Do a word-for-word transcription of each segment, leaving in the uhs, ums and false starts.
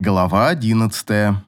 Глава одиннадцатая.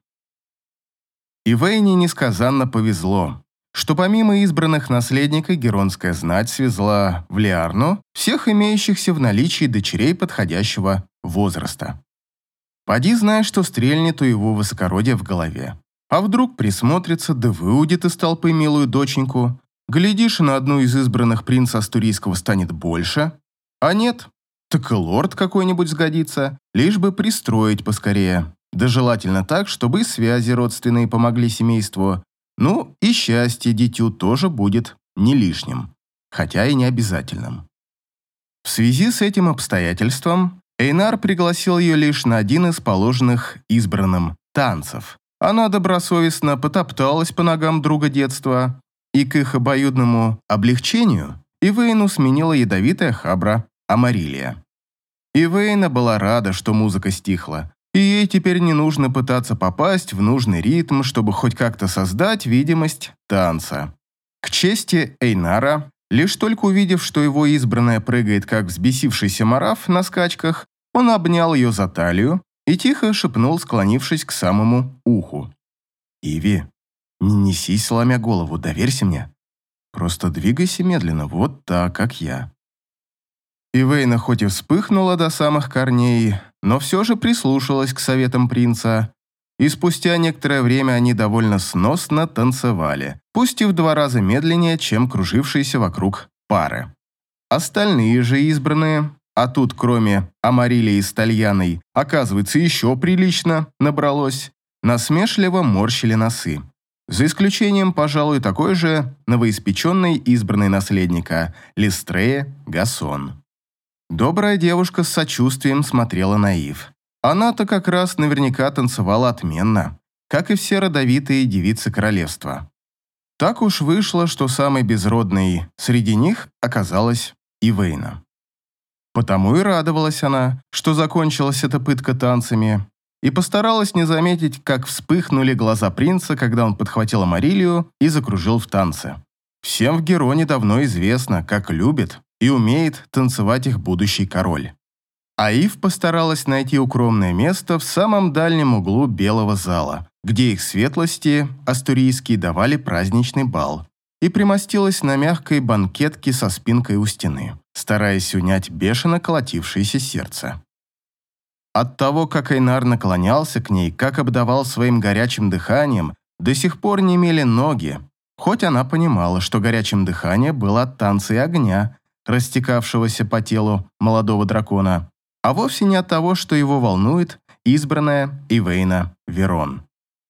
Ивейне несказанно повезло, что помимо избранных наследника Геронская знать свезла в Лиарну всех имеющихся в наличии дочерей подходящего возраста. Поди знай, что стрельнет у его высокородия в голове. А вдруг присмотрится, да выудит из толпы милую доченьку, глядишь, на одну из избранных принца Астурийского станет больше, а нет, так и лорд какой-нибудь сгодится, лишь бы пристроить поскорее. Да желательно так, чтобы и связи родственные помогли семейству. Ну, и счастье дитю тоже будет не лишним, хотя и не обязательным. В связи с этим обстоятельством Эйнар пригласил ее лишь на один из положенных избранным танцев. Она добросовестно потопталась по ногам друга детства, и к их обоюдному облегчению Ивейну сменила ядовитая хабра Амарилия. Ивейна была рада, что музыка стихла, и ей теперь не нужно пытаться попасть в нужный ритм, чтобы хоть как-то создать видимость танца. К чести Эйнара, лишь только увидев, что его избранная прыгает, как взбесившийся мараф на скачках, он обнял ее за талию и тихо шепнул, склонившись к самому уху. «Иви, не несись, сломя голову, доверься мне. Просто двигайся медленно, вот так, как я». Ивейна хоть и вспыхнула до самых корней, но все же прислушалась к советам принца, и спустя некоторое время они довольно сносно танцевали, пусть и в два раза медленнее, чем кружившиеся вокруг пары. Остальные же избранные, а тут кроме Амарилии с Тальяной, оказывается, еще прилично набралось, насмешливо морщили носы. За исключением, пожалуй, такой же новоиспеченной избранной наследника Листрея Гасон. Добрая девушка с сочувствием смотрела на Ив. Она-то как раз наверняка танцевала отменно, как и все родовитые девицы королевства. Так уж вышло, что самой безродной среди них оказалась Ивейна. Потому и радовалась она, что закончилась эта пытка танцами, и постаралась не заметить, как вспыхнули глаза принца, когда он подхватил Амарилию и закружил в танце. Всем в Героне давно известно, как любит и умеет танцевать их будущий король. А Ив постаралась найти укромное место в самом дальнем углу белого зала, где их светлости астурийские давали праздничный бал, и примостилась на мягкой банкетке со спинкой у стены, стараясь унять бешено колотившееся сердце. От того, как Эйнар наклонялся к ней, как обдавал своим горячим дыханием, до сих пор немели ноги, хоть она понимала, что горячим дыханием было от танца и огня, растекавшегося по телу молодого дракона, а вовсе не от того, что его волнует избранная Ивейна Верон.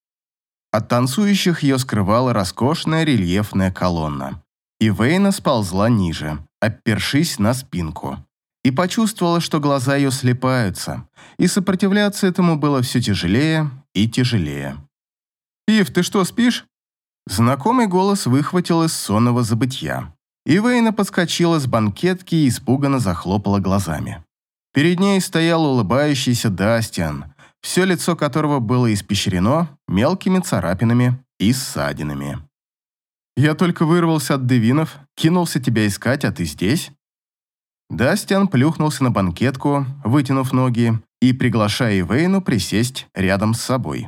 От танцующих ее скрывала роскошная рельефная колонна. Ивейна сползла ниже, опершись на спинку, и почувствовала, что глаза ее слипаются, и сопротивляться этому было все тяжелее и тяжелее. «Ив, ты что, спишь?» Знакомый голос выхватил из сонного забытья. Ивейна подскочила с банкетки и испуганно захлопала глазами. Перед ней стоял улыбающийся Дастиан, все лицо которого было испещрено мелкими царапинами и ссадинами. «Я только вырвался от девинов, кинулся тебя искать, а ты здесь?» Дастиан плюхнулся на банкетку, вытянув ноги, и приглашая Ивейну присесть рядом с собой.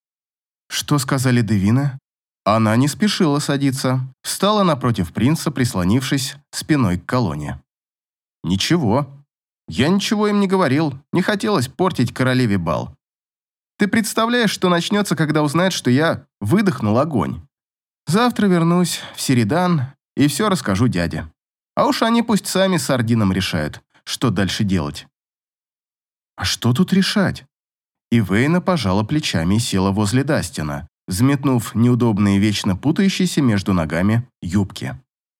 «Что сказали девины?» Она не спешила садиться, встала напротив принца, прислонившись спиной к колонне. «Ничего. Я ничего им не говорил, не хотелось портить королеве бал. Ты представляешь, что начнется, когда узнает, что я выдохнул огонь? Завтра вернусь в Середан и все расскажу дяде. А уж они пусть сами с Ардином решают, что дальше делать». «А что тут решать?» Ивейна пожала плечами и села возле Дастина, взметнув неудобные, вечно путающиеся между ногами юбки.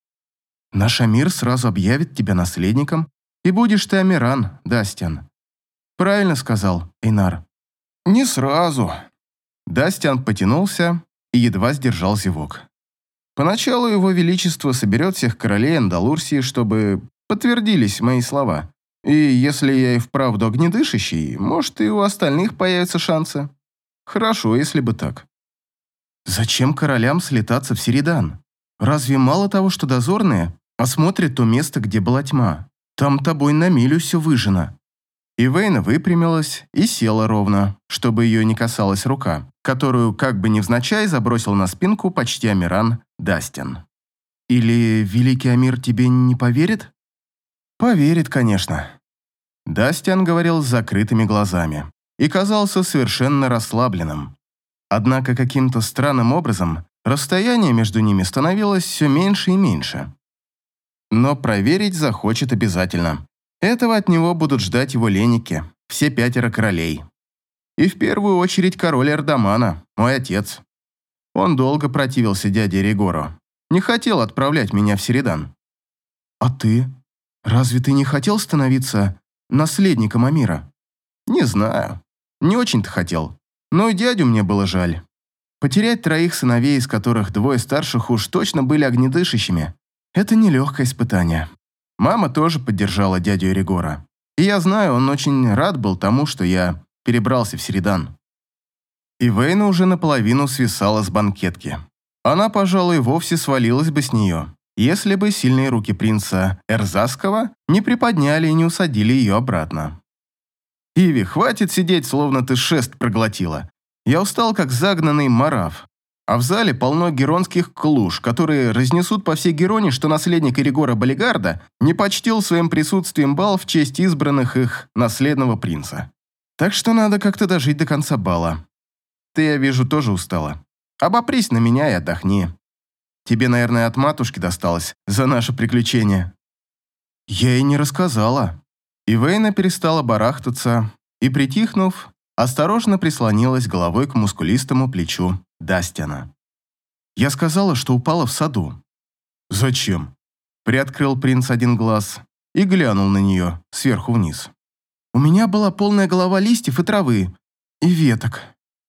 «Наш Амир сразу объявит тебя наследником, и будешь ты Амиран, Дастиан. Правильно сказал Эйнар». «Не сразу». Дастиан потянулся и едва сдержал зевок. «Поначалу его величество соберет всех королей Андалурсии, чтобы подтвердились мои слова. И если я и вправду огнедышащий, может, и у остальных появятся шансы. Хорошо, если бы так». «Зачем королям слетаться в Середан? Разве мало того, что дозорные осмотрят то место, где была тьма? Там тобой на милю все выжжено». Ивейна выпрямилась и села ровно, чтобы ее не касалась рука, которую, как бы невзначай, забросил на спинку почти Амиран Дастин. «Или великий Амир тебе не поверит?» «Поверит, конечно». Дастиан говорил с закрытыми глазами и казался совершенно расслабленным. Однако каким-то странным образом расстояние между ними становилось все меньше и меньше. Но проверить захочет обязательно. Этого от него будут ждать его леники, все пятеро королей. И в первую очередь король Эрдамана, мой отец. Он долго противился дяде Ригору. Не хотел отправлять меня в Середан. «А ты? Разве ты не хотел становиться наследником Амира?» «Не знаю. Не очень-то хотел. Но и дядю мне было жаль. Потерять троих сыновей, из которых двое старших уж точно были огнедышащими, это нелегкое испытание». Мама тоже поддержала дядю Ригора. И я знаю, он очень рад был тому, что я перебрался в Середан. Ивейна уже наполовину свисала с банкетки. Она, пожалуй, вовсе свалилась бы с нее, если бы сильные руки принца Эрзасского не приподняли и не усадили ее обратно. «Иви, хватит сидеть, словно ты шест проглотила. Я устал, как загнанный мараф. А в зале полно геронских клуш, которые разнесут по всей Героне, что наследник Эригора Балигарда не почтил своим присутствием бал в честь избранных их наследного принца. Так что надо как-то дожить до конца бала. Ты, я вижу, тоже устала. Обопрись на меня и отдохни. Тебе, наверное, от матушки досталось за наше приключение». Я ей не рассказала. Ивейна перестала барахтаться и, притихнув, осторожно прислонилась головой к мускулистому плечу Дастиана. «Я сказала, что упала в саду». «Зачем?» Приоткрыл принц один глаз и глянул на нее сверху вниз. «У меня была полная голова листьев и травы, и веток».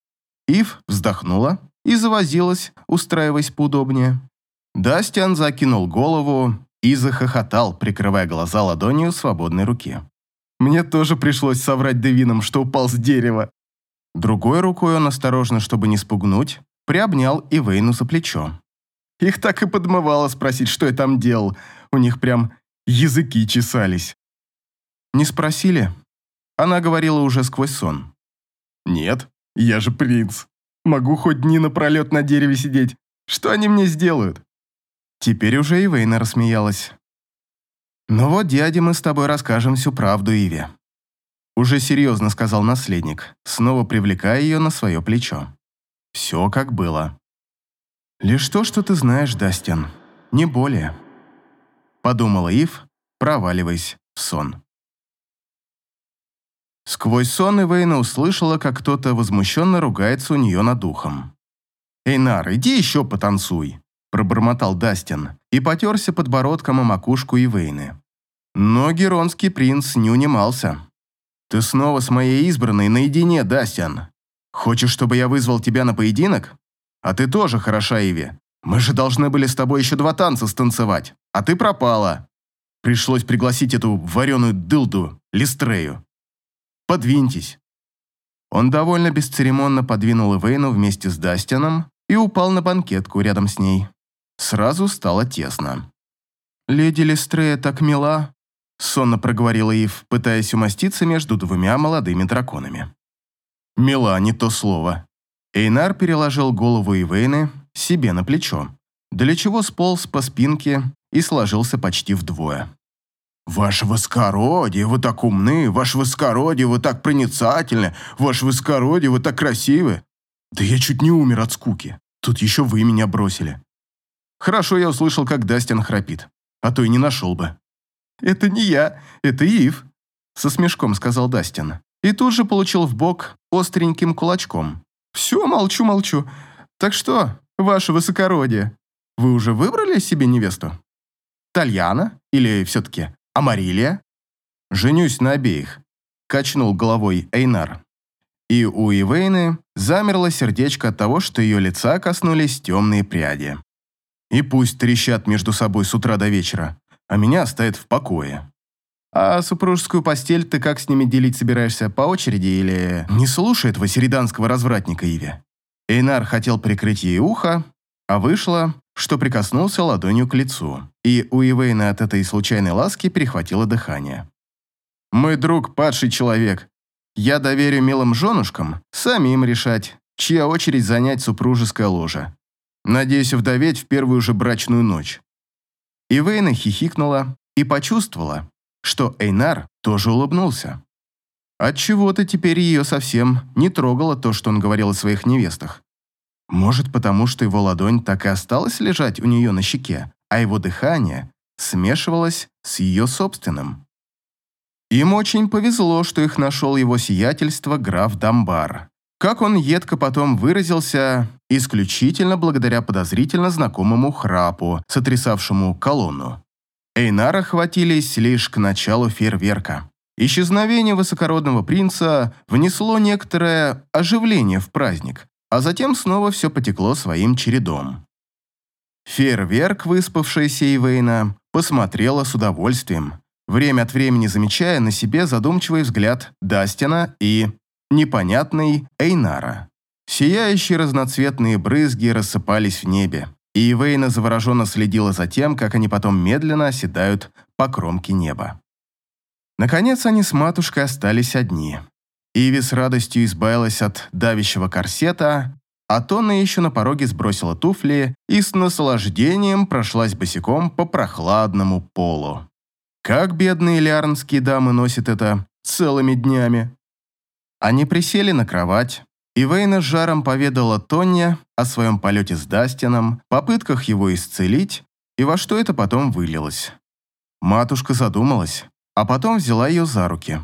Ив вздохнула и завозилась, устраиваясь поудобнее. Дастиан закинул голову и захохотал, прикрывая глаза ладонью свободной руки. «Мне тоже пришлось соврать Девинам, что упал с дерева». Другой рукой он осторожно, чтобы не спугнуть, приобнял Ивейну за плечо. Их так и подмывало спросить, что я там делал. У них прям языки чесались. «Не спросили?» Она говорила уже сквозь сон. «Нет, я же принц. Могу хоть дни напролет на дереве сидеть. Что они мне сделают?» Теперь уже Ивейна рассмеялась. «Ну вот, дяде, мы с тобой расскажем всю правду, Иве». Уже серьезно сказал наследник, снова привлекая ее на свое плечо. «Все как было. Лишь то, что ты знаешь, Дастин, не более», подумала Ив, проваливаясь в сон. Сквозь сон Ивейна услышала, как кто-то возмущенно ругается у нее над ухом. «Эйнар, иди еще потанцуй», пробормотал Дастин и потерся подбородком о макушку Ивейны. Но геронский принц не унимался. «Ты снова с моей избранной наедине, Дастиан. Хочешь, чтобы я вызвал тебя на поединок? А ты тоже хороша, Иви. Мы же должны были с тобой еще два танца станцевать, а ты пропала. Пришлось пригласить эту вареную дылду, Листрею. Подвиньтесь». Он довольно бесцеремонно подвинул Ивейну вместе с Дастианом и упал на банкетку рядом с ней. Сразу стало тесно. «Леди Листрея так мила», сонно проговорила Ив, пытаясь умоститься между двумя молодыми драконами. «Мила, не то слово». Эйнар переложил голову Ивейны себе на плечо, для чего сполз по спинке и сложился почти вдвое. «Ваше воскородие, вы так умны, ваше воскородие, вы так проницательны, ваше воскородие, вы так красивы. Да я чуть не умер от скуки, тут еще вы меня бросили». Хорошо я услышал, как Дастин храпит, а то и не нашел бы. «Это не я, это Ив», — со смешком сказал Дастин. И тут же получил в бок остреньким кулачком. «Все, молчу, молчу. Так что, ваше высокородие, вы уже выбрали себе невесту? Тальяна или все-таки Амарилия?» «Женюсь на обеих», — качнул головой Эйнар. И у Ивейны замерло сердечко от того, что ее лица коснулись темные пряди. «И пусть трещат между собой с утра до вечера, а меня оставят в покое». «А супружескую постель ты как с ними делить собираешься, по очереди или...» «Не слушай этого середанского развратника, Иви». Эйнар хотел прикрыть ей ухо, а вышло, что прикоснулся ладонью к лицу, и у Ивейны от этой случайной ласки перехватило дыхание. Мой друг падший человек. Я доверю милым женушкам самим решать, чья очередь занять супружеское ложе. Надеюсь вдоветь в первую же брачную ночь». Ивейна хихикнула и почувствовала, что Эйнар тоже улыбнулся. Отчего-то теперь ее совсем не трогало то, что он говорил о своих невестах. Может, потому что его ладонь так и осталась лежать у нее на щеке, а его дыхание смешивалось с ее собственным. Им очень повезло, что их нашел его сиятельство граф Дамбар. Как он едко потом выразился, исключительно благодаря подозрительно знакомому храпу, сотрясавшему колонну. Эйнара хватились лишь к началу фейерверка. Исчезновение высокородного принца внесло некоторое оживление в праздник, а затем снова все потекло своим чередом. Фейерверк, выспавшаяся Ивейна, посмотрела с удовольствием, время от времени замечая на себе задумчивый взгляд Дастина и непонятный Эйнара. Сияющие разноцветные брызги рассыпались в небе, и Ивейна завороженно следила за тем, как они потом медленно оседают по кромке неба. Наконец они с матушкой остались одни. Иви с радостью избавилась от давящего корсета, а Тонна еще на пороге сбросила туфли и с наслаждением прошлась босиком по прохладному полу. Как бедные лиарнские дамы носят это целыми днями. Они присели на кровать, и Вейна с жаром поведала Тонне о своем полете с Дастином, попытках его исцелить и во что это потом вылилось. Матушка задумалась, а потом взяла ее за руки.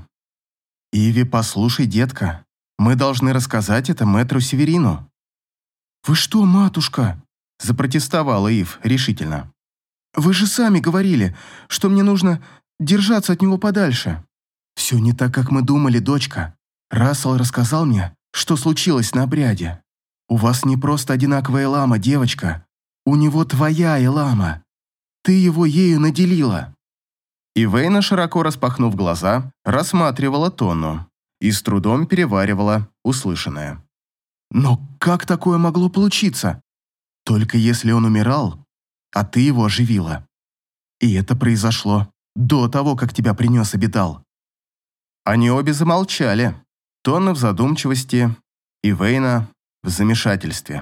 «Иви, послушай, детка, мы должны рассказать это мэтру Северину». «Вы что, матушка?» – запротестовала Ив решительно. «Вы же сами говорили, что мне нужно держаться от него подальше». «Все не так, как мы думали, дочка. Рассел рассказал мне, что случилось на обряде. У вас не просто одинаковая Элама, девочка. У него твоя Элама. Ты его ею наделила». И Вейна, широко распахнув глаза, рассматривала Тонну и с трудом переваривала услышанное. «Но как такое могло получиться? Только если он умирал, а ты его оживила. И это произошло до того, как тебя принес Абидал». Они обе замолчали, Тонна в задумчивости и Вейна в замешательстве.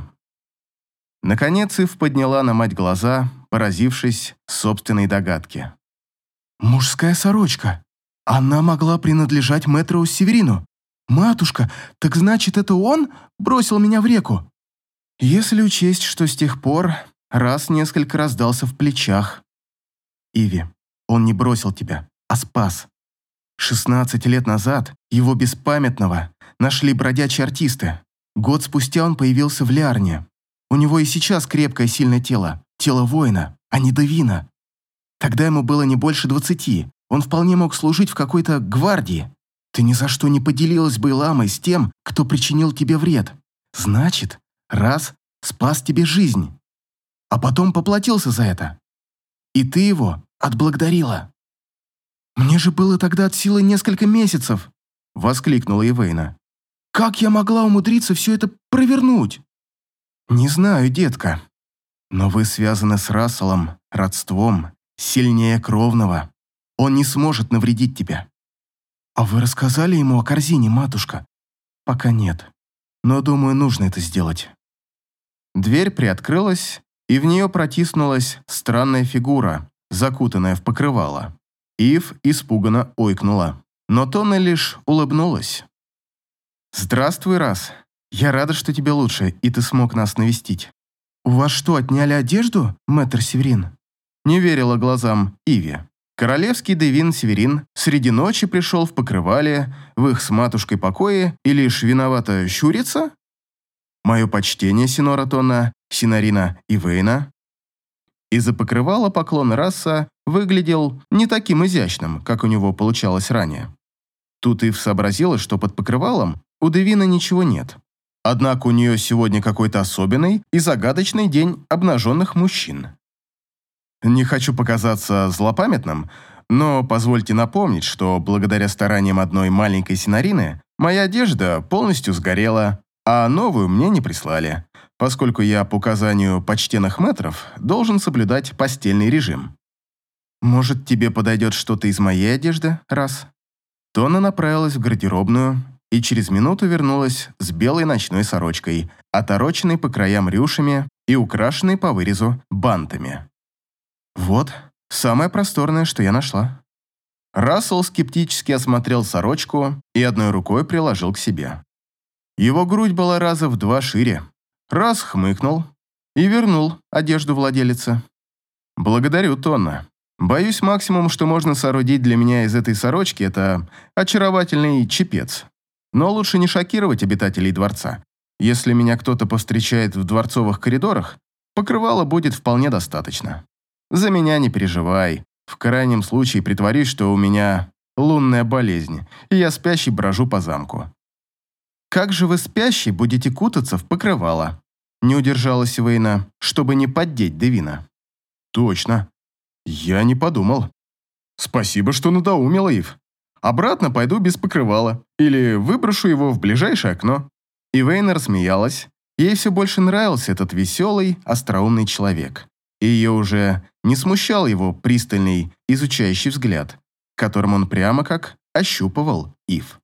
Наконец Ив подняла на мать глаза, поразившись собственной догадке. «Мужская сорочка. Она могла принадлежать мэтру Северину. Матушка, так значит, это он бросил меня в реку?» Если учесть, что с тех пор раз несколько раздался в плечах. «Иви, он не бросил тебя, а спас. Шестнадцать лет назад его беспамятного нашли бродячие артисты. Год спустя он появился в Лиарне. У него и сейчас крепкое сильное тело, тело воина, а не Давина. Тогда ему было не больше двадцати, он вполне мог служить в какой-то гвардии. Ты ни за что не поделилась бы Эламой с тем, кто причинил тебе вред. Значит, раз спас тебе жизнь, а потом поплатился за это. И ты его отблагодарила». «Мне же было тогда от силы несколько месяцев», — воскликнула Ивейна. «Как я могла умудриться все это провернуть?» «Не знаю, детка, но вы связаны с Расселом родством сильнее кровного. Он не сможет навредить тебе». «А вы рассказали ему о корзине, матушка?» «Пока нет, но, думаю, нужно это сделать». Дверь приоткрылась, и в нее протиснулась странная фигура, закутанная в покрывало. Ив испуганно ойкнула, но Тонна лишь улыбнулась. «Здравствуй, Рас. Я рада, что тебе лучше, и ты смог нас навестить». «У вас что, отняли одежду, мэтр Северин?» Не верила глазам Иви. Королевский Девин Северин среди ночи пришел в покрывале в их с матушкой покое и лишь виновато щурится? Мое почтение, синора Тонна, синорина Ивейна. Из-за покрывала поклон Расса выглядел не таким изящным, как у него получалось ранее. Тут Ив сообразила, что под покрывалом у Девина ничего нет. Однако у нее сегодня какой-то особенный и загадочный день обнаженных мужчин. Не хочу показаться злопамятным, но позвольте напомнить, что благодаря стараниям одной маленькой синорины моя одежда полностью сгорела, а новую мне не прислали, поскольку я по указанию почтенных мэтров должен соблюдать постельный режим. Может, тебе подойдет что-то из моей одежды, Раз? Тонна направилась в гардеробную и через минуту вернулась с белой ночной сорочкой, отороченной по краям рюшами и украшенной по вырезу бантами. «Вот, самое просторное, что я нашла». Рассел скептически осмотрел сорочку и одной рукой приложил к себе. Его грудь была раза в два шире. Расс хмыкнул и вернул одежду владелице. «Благодарю, Тонна. Боюсь, максимум, что можно соорудить для меня из этой сорочки, это очаровательный чепец. Но лучше не шокировать обитателей дворца. Если меня кто-то повстречает в дворцовых коридорах, покрывала будет вполне достаточно. За меня не переживай. В крайнем случае притворюсь, что у меня лунная болезнь, и я спящий брожу по замку». «Как же вы спящий будете кутаться в покрывало?» Не удержалась Вейна, чтобы не поддеть Девина. «Точно. Я не подумал. Спасибо, что надоумила, Ив. Обратно пойду без покрывала. Или выброшу его в ближайшее окно». И Вейна рассмеялась. Ей все больше нравился этот веселый, остроумный человек. И ее уже не смущал его пристальный, изучающий взгляд, которым он прямо как ощупывал Ив.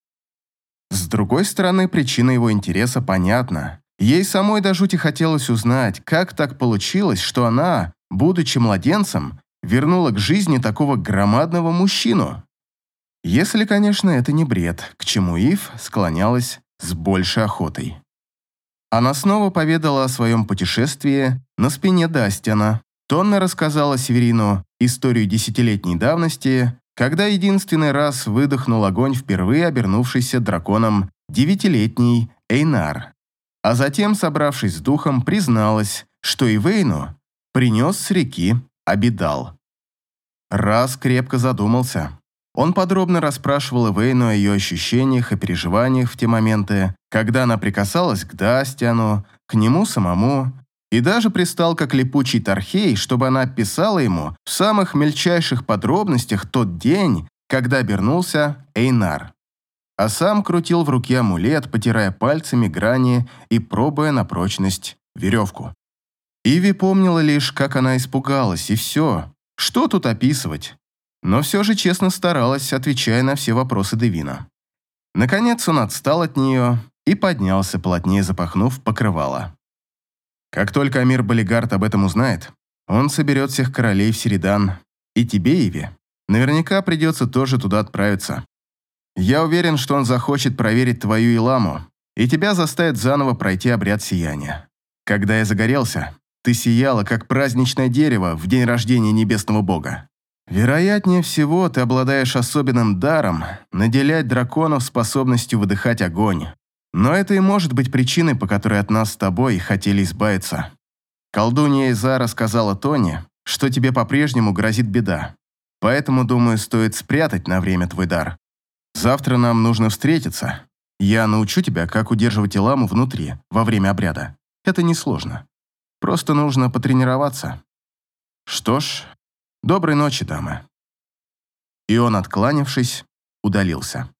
С другой стороны, причина его интереса понятна. Ей самой до жути хотелось узнать, как так получилось, что она, будучи младенцем, вернула к жизни такого громадного мужчину. Если, конечно, это не бред, к чему Ив склонялась с большей охотой. Она снова поведала о своем путешествии на спине Дастиана. Тонна рассказала Северину историю десятилетней давности, когда единственный раз выдохнул огонь впервые обернувшийся драконом девятилетний Эйнар. А затем, собравшись с духом, призналась, что Ивейну принес с реки Абидал. Раз крепко задумался. Он подробно расспрашивал Ивейну о ее ощущениях и переживаниях в те моменты, когда она прикасалась к Дастиану, к нему самому, и даже пристал как липучий Тархей, чтобы она описала ему в самых мельчайших подробностях тот день, когда обернулся Эйнар. А сам крутил в руке амулет, потирая пальцами грани и пробуя на прочность веревку. Иви помнила лишь, как она испугалась, и все. Что тут описывать? Но все же честно старалась, отвечая на все вопросы Девина. Наконец он отстал от нее и поднялся, плотнее запахнув покрывало. Как только Амир Балигард об этом узнает, он соберет всех королей в Середан, и тебе, Иви, наверняка придется тоже туда отправиться. Я уверен, что он захочет проверить твою Иламу, и тебя заставит заново пройти обряд сияния. Когда я загорелся, ты сияла, как праздничное дерево в день рождения небесного бога. Вероятнее всего, ты обладаешь особенным даром наделять драконов способностью выдыхать огонь. Но это и может быть причиной, по которой от нас с тобой хотели избавиться. Колдунья Изара сказала Тони, что тебе по-прежнему грозит беда. Поэтому, думаю, стоит спрятать на время твой дар. Завтра нам нужно встретиться. Я научу тебя, как удерживать Иламу внутри во время обряда. Это несложно. Просто нужно потренироваться. Что ж, доброй ночи, дамы. И он, откланявшись, удалился.